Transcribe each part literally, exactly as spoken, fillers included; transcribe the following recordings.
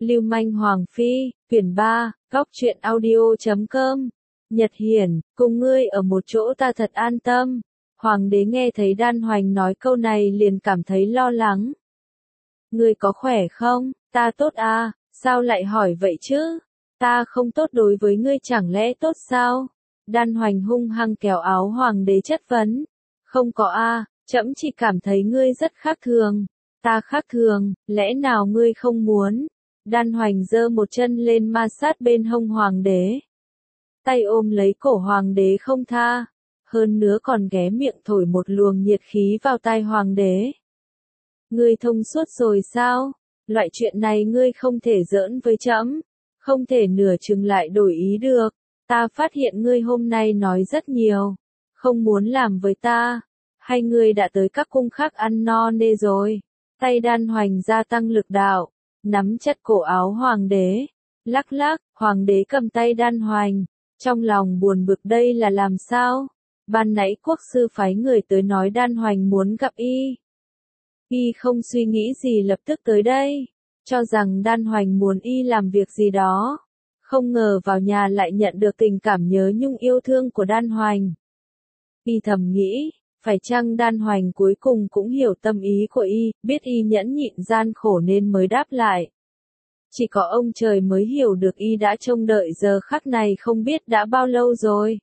Lưu manh Hoàng Phi, quyển ba, góc truyện audio chấm com. Nhật Hiển, cùng ngươi ở một chỗ ta thật an tâm. Hoàng đế nghe thấy Đan Hoành nói câu này liền cảm thấy lo lắng. Ngươi có khỏe không? Ta tốt à, sao lại hỏi vậy chứ? Ta không tốt đối với ngươi chẳng lẽ tốt sao? Đan Hoành hung hăng kéo áo Hoàng đế chất vấn. Không có a, trẫm chỉ cảm thấy ngươi rất khác thường. Ta khác thường, lẽ nào ngươi không muốn? Đan Hoành giơ một chân lên ma sát bên hông Hoàng đế. Tay ôm lấy cổ Hoàng đế không tha. Hơn nữa còn ghé miệng thổi một luồng nhiệt khí vào tai Hoàng đế. Ngươi thông suốt rồi sao? Loại chuyện này ngươi không thể giỡn với trẫm, không thể nửa chừng lại đổi ý được. Ta phát hiện ngươi hôm nay nói rất nhiều, không muốn làm với ta, hay ngươi đã tới các cung khác ăn no nê rồi? Tay Đan Hoành gia tăng lực đạo, nắm chặt cổ áo Hoàng đế, lắc lắc. Hoàng đế cầm tay Đan Hoành, trong lòng buồn bực đây là làm sao? Ban nãy quốc sư phái người tới nói Đan Hoành muốn gặp y. Y không suy nghĩ gì lập tức tới đây, cho rằng Đan Hoành muốn y làm việc gì đó. Không ngờ vào nhà lại nhận được tình cảm nhớ nhung yêu thương của Đan Hoành. Y thầm nghĩ, phải chăng Đan Hoành cuối cùng cũng hiểu tâm ý của y, biết y nhẫn nhịn gian khổ nên mới đáp lại. Chỉ có ông trời mới hiểu được y đã trông đợi giờ khắc này không biết đã bao lâu rồi.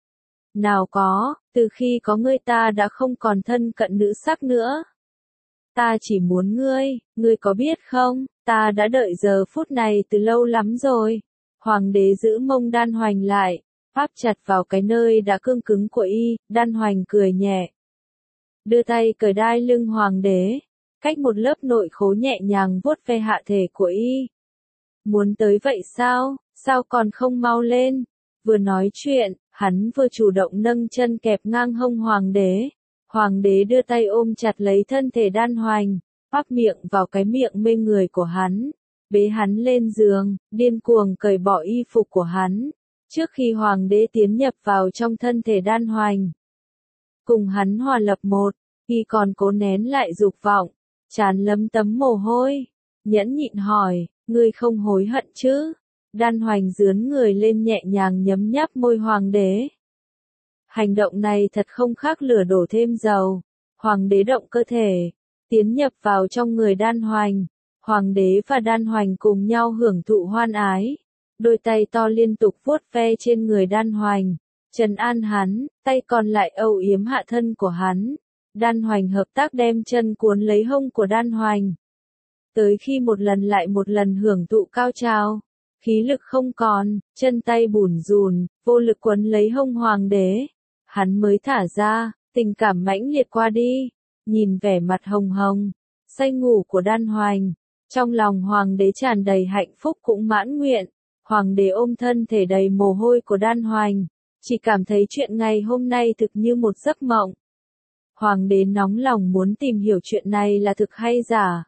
Nào có, từ khi có ngươi ta đã không còn thân cận nữ sắc nữa. Ta chỉ muốn ngươi, ngươi có biết không, ta đã đợi giờ phút này từ lâu lắm rồi. Hoàng đế giữ mông Đan Hoành lại, áp chặt vào cái nơi đã cương cứng của y. Đan Hoành cười nhẹ, đưa tay cởi đai lưng Hoàng đế, cách một lớp nội khố nhẹ nhàng vuốt ve hạ thể của y. Muốn tới vậy sao, sao còn không mau lên? Vừa nói chuyện, hắn vừa chủ động nâng chân kẹp ngang hông Hoàng đế. Hoàng đế đưa tay ôm chặt lấy thân thể Đan Hoành, áp miệng vào cái miệng mê người của hắn, bế hắn lên giường, điên cuồng cởi bỏ y phục của hắn. Trước khi Hoàng đế tiến nhập vào trong thân thể Đan Hoành, cùng hắn hòa lập một, y còn cố nén lại dục vọng, trán lấm tấm mồ hôi, nhẫn nhịn hỏi, ngươi không hối hận chứ? Đan Hoành dướn người lên nhẹ nhàng nhấm nháp môi Hoàng đế. Hành động này thật không khác lửa đổ thêm dầu. Hoàng đế động cơ thể, tiến nhập vào trong người Đan Hoành. Hoàng đế và Đan Hoành cùng nhau hưởng thụ hoan ái. Đôi tay to liên tục vuốt ve trên người Đan Hoành, trấn an hắn, tay còn lại âu yếm hạ thân của hắn. Đan Hoành hợp tác đem chân cuốn lấy hông của Đan Hoành. Tới khi một lần lại một lần hưởng thụ cao trào, khí lực không còn, chân tay bủn rủn, vô lực quấn lấy hông Hoàng đế. Hắn mới thả ra, tình cảm mãnh liệt qua đi, nhìn vẻ mặt hồng hồng, say ngủ của Đan Hoành. Trong lòng Hoàng đế tràn đầy hạnh phúc cũng mãn nguyện. Hoàng đế ôm thân thể đầy mồ hôi của Đan Hoành, chỉ cảm thấy chuyện ngày hôm nay thực như một giấc mộng. Hoàng đế nóng lòng muốn tìm hiểu chuyện này là thực hay giả.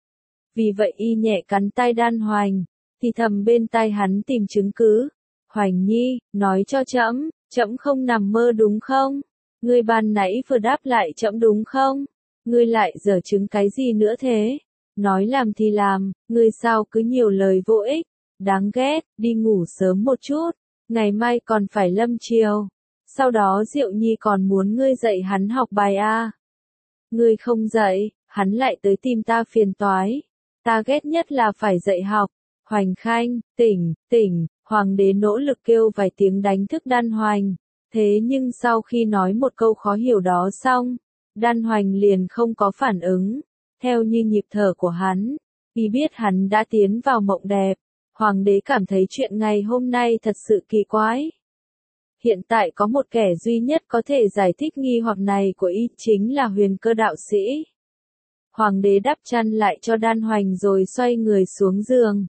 Vì vậy y nhẹ cắn tay Đan Hoành, thì thầm bên tai hắn tìm chứng cứ. Hoành nhi, nói cho trẫm, trẫm không nằm mơ đúng không? Ngươi ban nãy vừa đáp lại trẫm đúng không? Ngươi lại giở chứng cái gì nữa thế? Nói làm thì làm, ngươi sao cứ nhiều lời vô ích, đáng ghét, đi ngủ sớm một chút, ngày mai còn phải lâm chiều. Sau đó Diệu Nhi còn muốn ngươi dạy hắn học bài a. Ngươi không dạy, hắn lại tới tìm ta phiền toái. Ta ghét nhất là phải dạy học. Hoành Khanh, tỉnh, tỉnh. Hoàng đế nỗ lực kêu vài tiếng đánh thức Đan Hoành. Thế nhưng sau khi nói một câu khó hiểu đó xong, Đan Hoành liền không có phản ứng. Theo như nhịp thở của hắn, y biết hắn đã tiến vào mộng đẹp. Hoàng đế cảm thấy chuyện ngày hôm nay thật sự kỳ quái. Hiện tại có một kẻ duy nhất có thể giải thích nghi hoặc này của y chính là Huyền Cơ đạo sĩ. Hoàng đế đắp chăn lại cho Đan Hoành rồi xoay người xuống giường.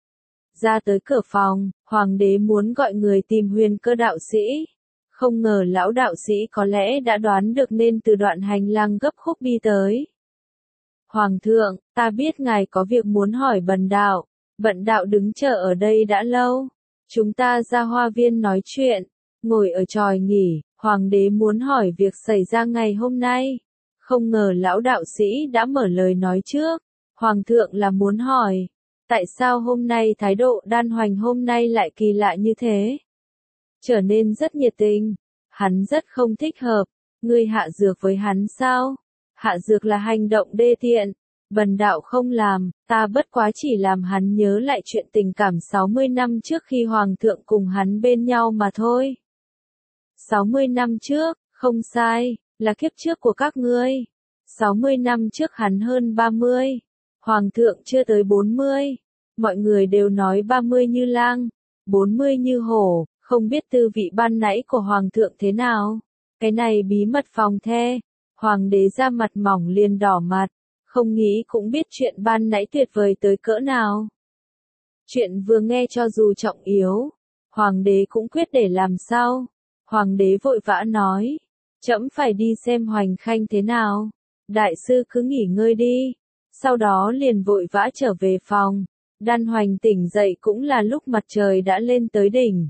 Ra tới cửa phòng, Hoàng đế muốn gọi người tìm Huyền Cơ đạo sĩ. Không ngờ lão đạo sĩ có lẽ đã đoán được nên từ đoạn hành lang gấp khúc đi tới. Hoàng thượng, ta biết ngài có việc muốn hỏi bần đạo. Bần đạo đứng chờ ở đây đã lâu. Chúng ta ra hoa viên nói chuyện. Ngồi ở chòi nghỉ, Hoàng đế muốn hỏi việc xảy ra ngày hôm nay. Không ngờ lão đạo sĩ đã mở lời nói trước. Hoàng thượng là muốn hỏi. Tại sao hôm nay thái độ Đan Hoành hôm nay lại kỳ lạ như thế? Trở nên rất nhiệt tình. Hắn rất không thích hợp. Ngươi hạ dược với hắn sao? Hạ dược là hành động đê tiện. Bần đạo không làm, ta bất quá chỉ làm hắn nhớ lại chuyện tình cảm sáu mươi năm trước khi hoàng thượng cùng hắn bên nhau mà thôi. sáu mươi năm trước, không sai, là kiếp trước của các ngươi. sáu mươi năm trước hắn hơn ba mươi. Hoàng thượng chưa tới bốn mươi. Mọi người đều nói ba mươi như lang, bốn mươi như hổ, không biết tư vị ban nãy của hoàng thượng thế nào. Cái này bí mật phòng the. Hoàng đế ra mặt mỏng liền đỏ mặt. Không nghĩ cũng biết chuyện ban nãy tuyệt vời tới cỡ nào. Chuyện vừa nghe cho dù trọng yếu, hoàng đế cũng quyết để làm sao. Hoàng đế vội vã nói, trẫm phải đi xem Hoành Khanh thế nào. Đại sư cứ nghỉ ngơi đi. Sau đó liền vội vã trở về phòng. Đan Hoành tỉnh dậy cũng là lúc mặt trời đã lên tới đỉnh.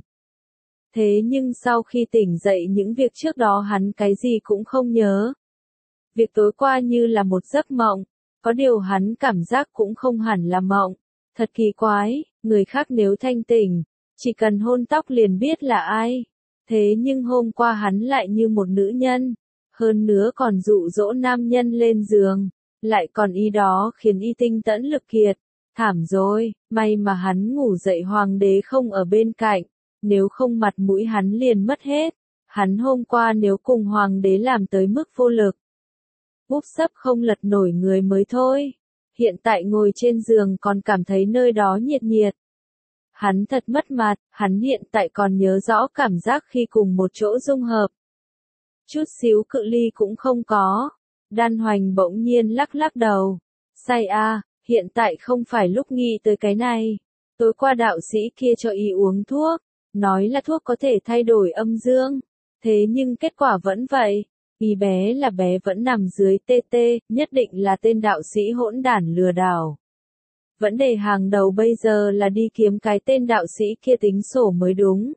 Thế nhưng sau khi tỉnh dậy những việc trước đó hắn cái gì cũng không nhớ. Việc tối qua như là một giấc mộng. Có điều hắn cảm giác cũng không hẳn là mộng. Thật kỳ quái, người khác nếu thanh tỉnh, chỉ cần hôn tóc liền biết là ai. Thế nhưng hôm qua hắn lại như một nữ nhân. Hơn nữa còn dụ dỗ nam nhân lên giường. Lại còn ý đó khiến y tinh tẫn lực kiệt. Thảm rồi, may mà hắn ngủ dậy hoàng đế không ở bên cạnh. Nếu không mặt mũi hắn liền mất hết. Hắn hôm qua nếu cùng hoàng đế làm tới mức vô lực. Úp sấp không lật nổi người mới thôi. Hiện tại ngồi trên giường còn cảm thấy nơi đó nhiệt nhiệt. Hắn thật mất mặt, hắn hiện tại còn nhớ rõ cảm giác khi cùng một chỗ dung hợp. Chút xíu cự ly cũng không có. Đan Hoành bỗng nhiên lắc lắc đầu. Sai a, hiện tại không phải lúc nghĩ tới cái này. Tối qua đạo sĩ kia cho y uống thuốc. Nói là thuốc có thể thay đổi âm dương. Thế nhưng kết quả vẫn vậy. Y bé là bé vẫn nằm dưới tê tê, nhất định là tên đạo sĩ hỗn đản lừa đảo. Vấn đề hàng đầu bây giờ là đi kiếm cái tên đạo sĩ kia tính sổ mới đúng.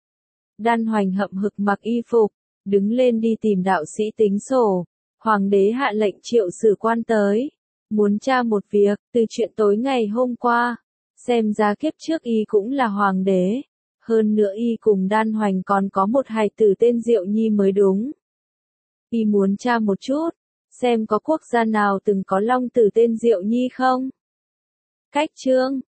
Đan Hoành hậm hực mặc y phục, đứng lên đi tìm đạo sĩ tính sổ. Hoàng đế hạ lệnh triệu sử quan tới. Muốn tra một việc, từ chuyện tối ngày hôm qua. Xem ra kiếp trước y cũng là hoàng đế. Hơn nữa y cùng Đan Hoành còn có một hài tử tên Diệu Nhi mới đúng. Y muốn tra một chút, xem có quốc gia nào từng có long tử tên Diệu Nhi không? Cách chương